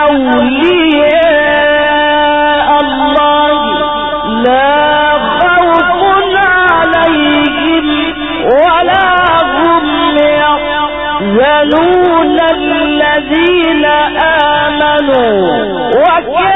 أولياء الله لا خوف عليهم ولا هم يحزنون الذين آمنوا وكانوا